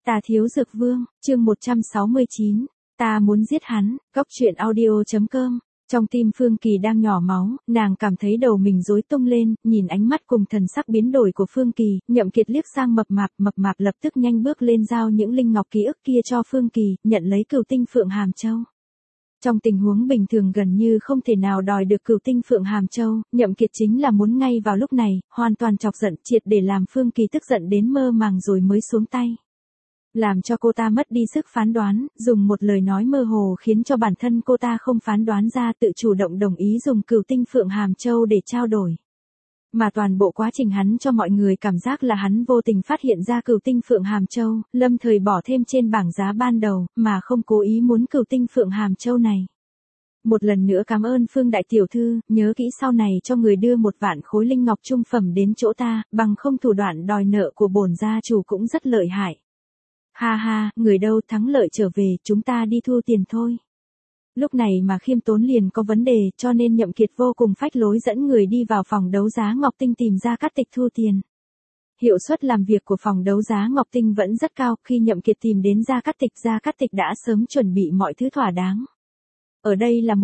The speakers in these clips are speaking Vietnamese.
Ta thiếu dược vương, chương 169, ta muốn giết hắn, góc truyện audio.com. Trong tim Phương Kỳ đang nhỏ máu, nàng cảm thấy đầu mình rối tung lên, nhìn ánh mắt cùng thần sắc biến đổi của Phương Kỳ, Nhậm Kiệt liếc sang mập mạp lập tức nhanh bước lên giao những linh ngọc ký ức kia cho Phương Kỳ, nhận lấy cửu tinh Phượng Hàm Châu. Trong tình huống bình thường gần như không thể nào đòi được cửu tinh Phượng Hàm Châu, Nhậm Kiệt chính là muốn ngay vào lúc này, hoàn toàn chọc giận triệt để làm Phương Kỳ tức giận đến mơ màng rồi mới xuống tay. Làm cho cô ta mất đi sức phán đoán, dùng một lời nói mơ hồ khiến cho bản thân cô ta không phán đoán ra tự chủ động đồng ý dùng cửu tinh Phượng Hàm Châu để trao đổi. Mà toàn bộ quá trình hắn cho mọi người cảm giác là hắn vô tình phát hiện ra cửu tinh Phượng Hàm Châu, lâm thời bỏ thêm trên bảng giá ban đầu, mà không cố ý muốn cửu tinh Phượng Hàm Châu này. Một lần nữa cảm ơn Phương đại tiểu thư, nhớ kỹ sau này cho người đưa 1 vạn khối linh ngọc trung phẩm đến chỗ ta, bằng không thủ đoạn đòi nợ của bổn gia chủ cũng rất lợi hại. Ha ha, người đâu thắng lợi trở về, chúng ta đi thu tiền thôi. Lúc này mà khiêm tốn liền có vấn đề, cho nên Nhậm Kiệt vô cùng phách lối dẫn người đi vào phòng đấu giá Ngọc Tinh tìm Gia Cát Tịch thu tiền. Hiệu suất làm việc của phòng đấu giá Ngọc Tinh vẫn rất cao, khi Nhậm Kiệt tìm đến Gia Cát Tịch đã sớm chuẩn bị mọi thứ thỏa đáng. Ở đây là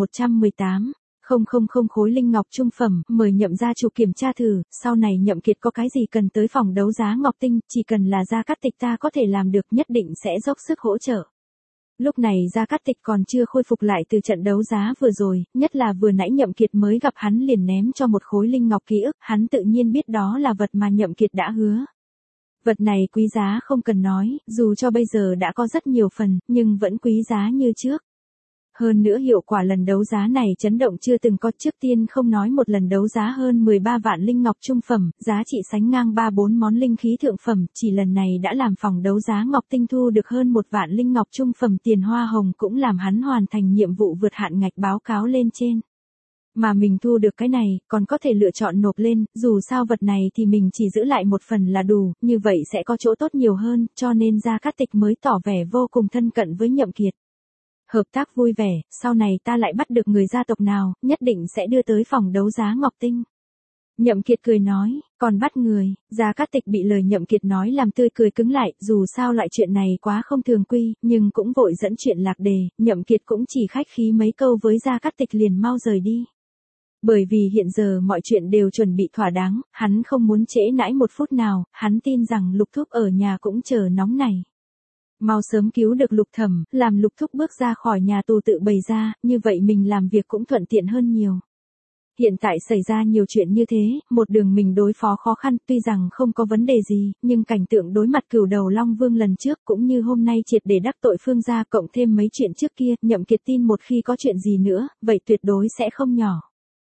118.000 khối linh ngọc trung phẩm, mời Nhậm gia chủ kiểm tra thử, sau này Nhậm Kiệt có cái gì cần tới phòng đấu giá Ngọc Tinh, chỉ cần là Gia Cát Tịch ta có thể làm được, nhất định sẽ dốc sức hỗ trợ. Lúc này Gia Cát Tịch còn chưa khôi phục lại từ trận đấu giá vừa rồi, nhất là vừa nãy Nhậm Kiệt mới gặp hắn liền ném cho một khối linh ngọc ký ức, hắn tự nhiên biết đó là vật mà Nhậm Kiệt đã hứa. Vật này quý giá không cần nói, dù cho bây giờ đã có rất nhiều phần, nhưng vẫn quý giá như trước. Hơn nữa hiệu quả lần đấu giá này chấn động chưa từng có, trước tiên không nói một lần đấu giá hơn 13 vạn linh ngọc trung phẩm, giá trị sánh ngang 3-4 món linh khí thượng phẩm, chỉ lần này đã làm phòng đấu giá Ngọc Tinh thu được hơn 1 vạn linh ngọc trung phẩm tiền hoa hồng, cũng làm hắn hoàn thành nhiệm vụ vượt hạn ngạch báo cáo lên trên. Mà mình thu được cái này, còn có thể lựa chọn nộp lên, dù sao vật này thì mình chỉ giữ lại một phần là đủ, như vậy sẽ có chỗ tốt nhiều hơn, cho nên Gia Cát Tịch mới tỏ vẻ vô cùng thân cận với Nhậm Kiệt. Hợp tác vui vẻ, sau này ta lại bắt được người gia tộc nào, nhất định sẽ đưa tới phòng đấu giá Ngọc Tinh. Nhậm Kiệt cười nói, còn bắt người, Gia Cát Tịch bị lời Nhậm Kiệt nói làm tươi cười cứng lại, dù sao loại chuyện này quá không thường quy, nhưng cũng vội dẫn chuyện lạc đề, Nhậm Kiệt cũng chỉ khách khí mấy câu với Gia Cát Tịch liền mau rời đi. Bởi vì hiện giờ mọi chuyện đều chuẩn bị thỏa đáng, hắn không muốn trễ nãi một phút nào, hắn tin rằng Lục Thúc ở nhà cũng chờ nóng này. Mau sớm cứu được Lục Thẩm, làm Lục Thúc bước ra khỏi nhà tù tự bày ra, như vậy mình làm việc cũng thuận tiện hơn nhiều. Hiện tại xảy ra nhiều chuyện như thế, một đường mình đối phó khó khăn, tuy rằng không có vấn đề gì, nhưng cảnh tượng đối mặt Cửu Đầu Long Vương lần trước cũng như hôm nay triệt để đắc tội Phương gia, cộng thêm mấy chuyện trước kia, Nhậm Kiệt tin một khi có chuyện gì nữa, vậy tuyệt đối sẽ không nhỏ.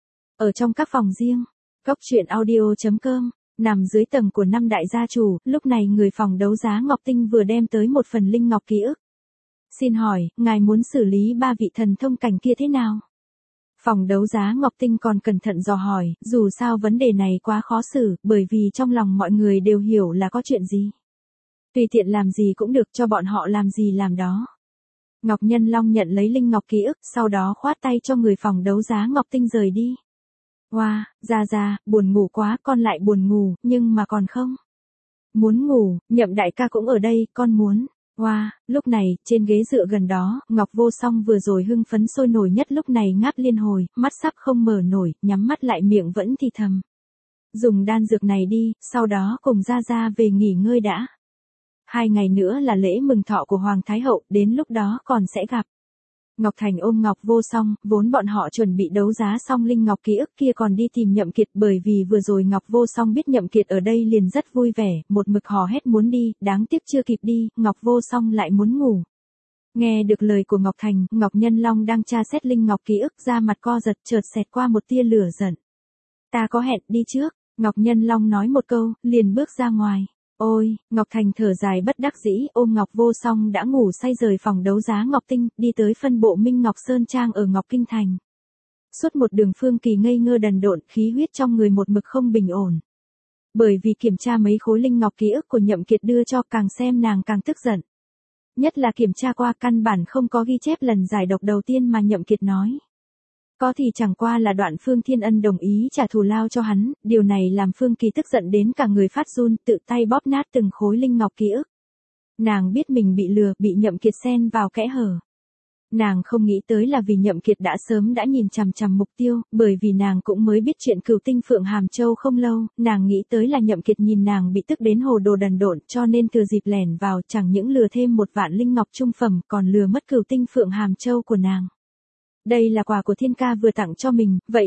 Ở trong các phòng riêng, góc truyện audio.com. Nằm dưới tầng của 5 đại gia chủ, lúc này người phòng đấu giá Ngọc Tinh vừa đem tới một phần linh ngọc ký ức. Xin hỏi, ngài muốn xử lý 3 vị thần thông cảnh kia thế nào? Phòng đấu giá Ngọc Tinh còn cẩn thận dò hỏi, dù sao vấn đề này quá khó xử, bởi vì trong lòng mọi người đều hiểu là có chuyện gì. Tùy tiện làm gì cũng được, cho bọn họ làm gì làm đó. Ngọc Nhân Long nhận lấy linh ngọc ký ức, sau đó khoát tay cho người phòng đấu giá Ngọc Tinh rời đi. Wow, Gia, buồn ngủ quá, con lại buồn ngủ, nhưng mà còn không. Muốn ngủ, Nhậm đại ca cũng ở đây, con muốn. Wow, lúc này, trên ghế dựa gần đó, Ngọc Vô Song vừa rồi hưng phấn sôi nổi nhất lúc này ngáp liên hồi, mắt sắp không mở nổi, nhắm mắt lại miệng vẫn thì thầm. Dùng đan dược này đi, sau đó cùng Gia về nghỉ ngơi đã. 2 ngày nữa là lễ mừng thọ của Hoàng Thái Hậu, đến lúc đó còn sẽ gặp. Ngọc Thành ôm Ngọc Vô Song, vốn bọn họ chuẩn bị đấu giá xong linh ngọc ký ức kia còn đi tìm Nhậm Kiệt, bởi vì vừa rồi Ngọc Vô Song biết Nhậm Kiệt ở đây liền rất vui vẻ, một mực hò hét muốn đi, đáng tiếc chưa kịp đi, Ngọc Vô Song lại muốn ngủ. Nghe được lời của Ngọc Thành, Ngọc Nhân Long đang tra xét linh ngọc ký ức ra mặt co giật, chợt xẹt qua một tia lửa giận. Ta có hẹn, đi trước, Ngọc Nhân Long nói một câu, liền bước ra ngoài. Ôi, Ngọc Thành thở dài bất đắc dĩ, ôm Ngọc Vô Song đã ngủ say rời phòng đấu giá Ngọc Tinh, đi tới phân bộ Minh Ngọc Sơn Trang ở Ngọc Kinh Thành. Suốt một đường Phương Kỳ ngây ngơ đần độn, khí huyết trong người một mực không bình ổn. Bởi vì kiểm tra mấy khối linh ngọc ký ức của Nhậm Kiệt đưa cho, càng xem nàng càng tức giận. Nhất là kiểm tra qua căn bản không có ghi chép lần giải độc đầu tiên mà Nhậm Kiệt nói. Có thì chẳng qua là Đoạn Phương Thiên Ân đồng ý trả thù lao cho hắn, điều này làm Phương Kỳ tức giận đến cả người phát run, tự tay bóp nát từng khối linh ngọc ký ức. Nàng biết mình bị lừa, bị Nhậm Kiệt xen vào kẽ hở. Nàng không nghĩ tới là vì Nhậm Kiệt đã sớm đã nhìn chằm chằm mục tiêu, bởi vì nàng cũng mới biết chuyện Cửu Tinh Phượng Hàm Châu không lâu, nàng nghĩ tới là Nhậm Kiệt nhìn nàng bị tức đến hồ đồ đần độn, cho nên thừa dịp lẻn vào chẳng những lừa thêm 1.000 linh ngọc trung phẩm, còn lừa mất Cửu Tinh Phượng Hàm Châu của nàng. Đây là quà của Thiên Ca vừa tặng cho mình, vậy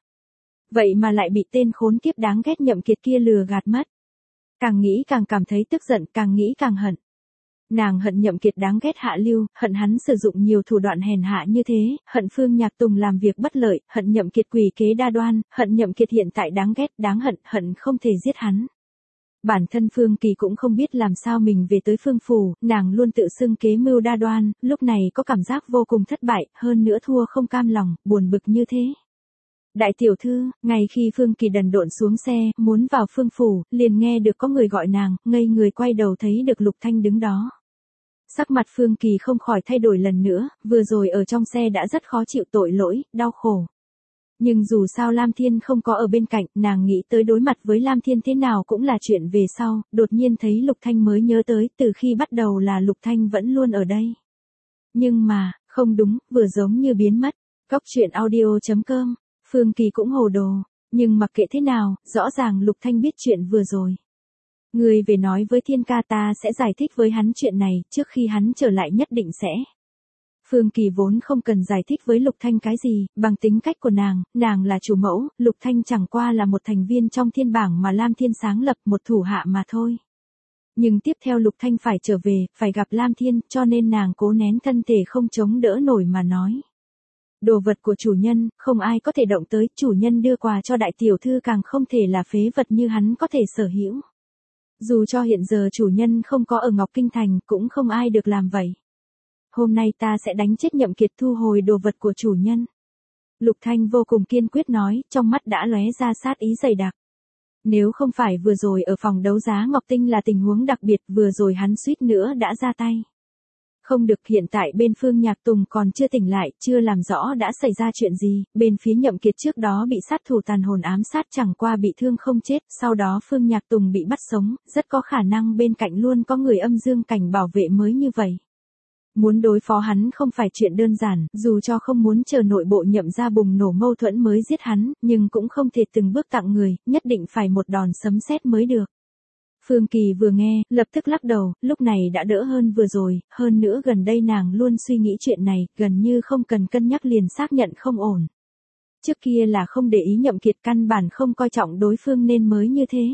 mà lại bị tên khốn kiếp đáng ghét Nhậm Kiệt kia lừa gạt mất. Càng nghĩ càng cảm thấy tức giận, càng nghĩ càng hận. Nàng hận Nhậm Kiệt đáng ghét hạ lưu, hận hắn sử dụng nhiều thủ đoạn hèn hạ như thế, hận Phương Nhạc Tùng làm việc bất lợi, hận Nhậm Kiệt quỷ kế đa đoan, hận Nhậm Kiệt hiện tại đáng ghét, đáng hận, hận không thể giết hắn. Bản thân Phương Kỳ cũng không biết làm sao mình về tới Phương Phủ, nàng luôn tự xưng kế mưu đa đoan, lúc này có cảm giác vô cùng thất bại, hơn nữa thua không cam lòng, buồn bực như thế. Đại tiểu thư, ngay khi Phương Kỳ đần độn xuống xe, muốn vào Phương Phủ, liền nghe được có người gọi nàng, ngây người quay đầu thấy được Lục Thanh đứng đó. Sắc mặt Phương Kỳ không khỏi thay đổi lần nữa, vừa rồi ở trong xe đã rất khó chịu tội lỗi, đau khổ. Nhưng dù sao Lam Thiên không có ở bên cạnh, nàng nghĩ tới đối mặt với Lam Thiên thế nào cũng là chuyện về sau, đột nhiên thấy Lục Thanh mới nhớ tới từ khi bắt đầu là Lục Thanh vẫn luôn ở đây. Nhưng mà, không đúng, vừa giống như biến mất. Cóc truyện audio.com, Phương Kỳ cũng hồ đồ, nhưng mặc kệ thế nào, rõ ràng Lục Thanh biết chuyện vừa rồi. Người về nói với Thiên Ca ta sẽ giải thích với hắn chuyện này, trước khi hắn trở lại nhất định sẽ. Phương Kỳ vốn không cần giải thích với Lục Thanh cái gì, bằng tính cách của nàng là chủ mẫu, Lục Thanh chẳng qua là một thành viên trong thiên bảng mà Lam Thiên sáng lập, một thủ hạ mà thôi. Nhưng tiếp theo Lục Thanh phải trở về, phải gặp Lam Thiên, cho nên nàng cố nén thân thể không chống đỡ nổi mà nói. Đồ vật của chủ nhân, không ai có thể động tới, chủ nhân đưa quà cho đại tiểu thư càng không thể là phế vật như hắn có thể sở hữu. Dù cho hiện giờ chủ nhân không có ở Ngọc Kinh Thành, cũng không ai được làm vậy. Hôm nay ta sẽ đánh chết Nhậm Kiệt thu hồi đồ vật của chủ nhân. Lục Thanh vô cùng kiên quyết nói, trong mắt đã lóe ra sát ý dày đặc. Nếu không phải vừa rồi ở phòng đấu giá Ngọc Tinh là tình huống đặc biệt, vừa rồi hắn suýt nữa đã ra tay. Không được, hiện tại bên Phương Nhạc Tùng còn chưa tỉnh lại, chưa làm rõ đã xảy ra chuyện gì, bên phía Nhậm Kiệt trước đó bị sát thủ tàn hồn ám sát chẳng qua bị thương không chết, sau đó Phương Nhạc Tùng bị bắt sống, rất có khả năng bên cạnh luôn có người âm dương cảnh bảo vệ mới như vậy. Muốn đối phó hắn không phải chuyện đơn giản, dù cho không muốn chờ nội bộ Nhậm ra bùng nổ mâu thuẫn mới giết hắn, nhưng cũng không thể từng bước tặng người, nhất định phải một đòn sấm sét mới được. Phương Kỳ vừa nghe, lập tức lắc đầu, lúc này đã đỡ hơn vừa rồi, hơn nữa gần đây nàng luôn suy nghĩ chuyện này, gần như không cần cân nhắc liền xác nhận không ổn. Trước kia là không để ý Nhậm Kiệt, căn bản không coi trọng đối phương nên mới như thế.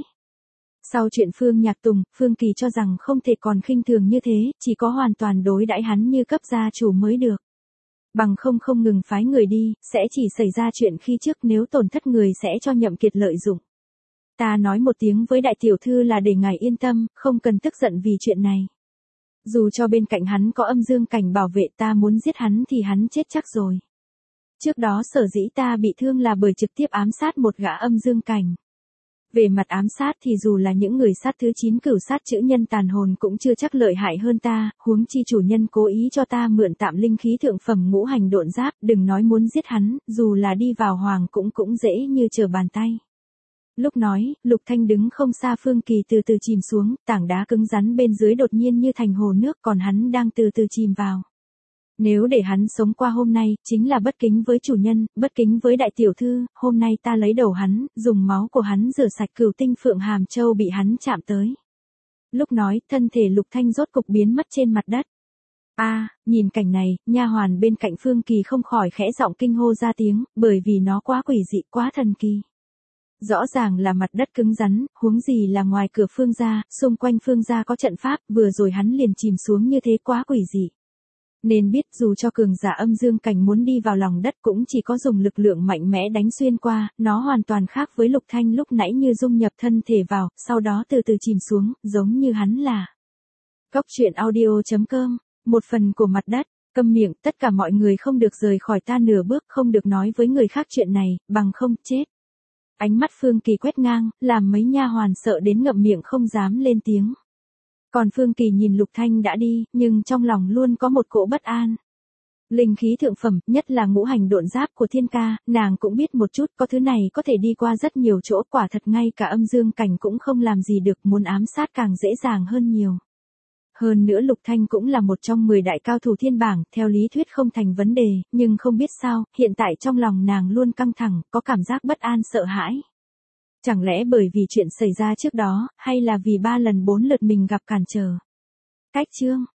Sau chuyện Phương Nhạc Tùng, Phương Kỳ cho rằng không thể còn khinh thường như thế, chỉ có hoàn toàn đối đãi hắn như cấp gia chủ mới được. Bằng không ngừng phái người đi, sẽ chỉ xảy ra chuyện khi trước, nếu tổn thất người sẽ cho Nhậm Kiệt lợi dụng. Ta nói một tiếng với đại tiểu thư là để ngài yên tâm, không cần tức giận vì chuyện này. Dù cho bên cạnh hắn có âm dương cảnh bảo vệ, ta muốn giết hắn thì hắn chết chắc rồi. Trước đó sở dĩ ta bị thương là bởi trực tiếp ám sát một gã âm dương cảnh. Về mặt ám sát thì dù là những người sát thứ 9 cửu sát chữ nhân tàn hồn cũng chưa chắc lợi hại hơn ta, huống chi chủ nhân cố ý cho ta mượn tạm linh khí thượng phẩm ngũ hành độn giáp, đừng nói muốn giết hắn, dù là đi vào hoàng cũng dễ như trở bàn tay. Lúc nói, Lục Thanh đứng không xa Phương Kỳ từ từ chìm xuống, tảng đá cứng rắn bên dưới đột nhiên như thành hồ nước, còn hắn đang từ từ chìm vào. Nếu để hắn sống qua hôm nay, chính là bất kính với chủ nhân, bất kính với đại tiểu thư, hôm nay ta lấy đầu hắn, dùng máu của hắn rửa sạch Cửu Tinh Phượng Hàm Châu bị hắn chạm tới. Lúc nói, thân thể Lục Thanh rốt cục biến mất trên mặt đất. Nhìn cảnh này, nha hoàn bên cạnh Phương Kỳ không khỏi khẽ giọng kinh hô ra tiếng, bởi vì nó quá quỷ dị, quá thần kỳ. Rõ ràng là mặt đất cứng rắn, huống gì là ngoài cửa Phương gia, xung quanh Phương gia có trận pháp, vừa rồi hắn liền chìm xuống như thế, quá quỷ dị. Nên biết dù cho cường giả âm dương cảnh muốn đi vào lòng đất cũng chỉ có dùng lực lượng mạnh mẽ đánh xuyên qua, nó hoàn toàn khác với Lục Thanh lúc nãy như dung nhập thân thể vào, sau đó từ từ chìm xuống, giống như hắn là. Cóc truyện audio.com, một phần của mặt đất, câm miệng, tất cả mọi người không được rời khỏi ta nửa bước, không được nói với người khác chuyện này, bằng không chết. Ánh mắt Phương Kỳ quét ngang, làm mấy nha hoàn sợ đến ngậm miệng không dám lên tiếng. Còn Phương Kỳ nhìn Lục Thanh đã đi, nhưng trong lòng luôn có một cỗ bất an. Linh khí thượng phẩm, nhất là ngũ hành độn giáp của Thiên Ca, nàng cũng biết một chút, có thứ này có thể đi qua rất nhiều chỗ, quả thật ngay cả âm dương cảnh cũng không làm gì được, muốn ám sát càng dễ dàng hơn nhiều. Hơn nữa Lục Thanh cũng là một trong 10 đại cao thủ thiên bảng, theo lý thuyết không thành vấn đề, nhưng không biết sao, hiện tại trong lòng nàng luôn căng thẳng, có cảm giác bất an sợ hãi. Chẳng lẽ bởi vì chuyện xảy ra trước đó, hay là vì 3 lần 4 lượt mình gặp cản trở? Cách chương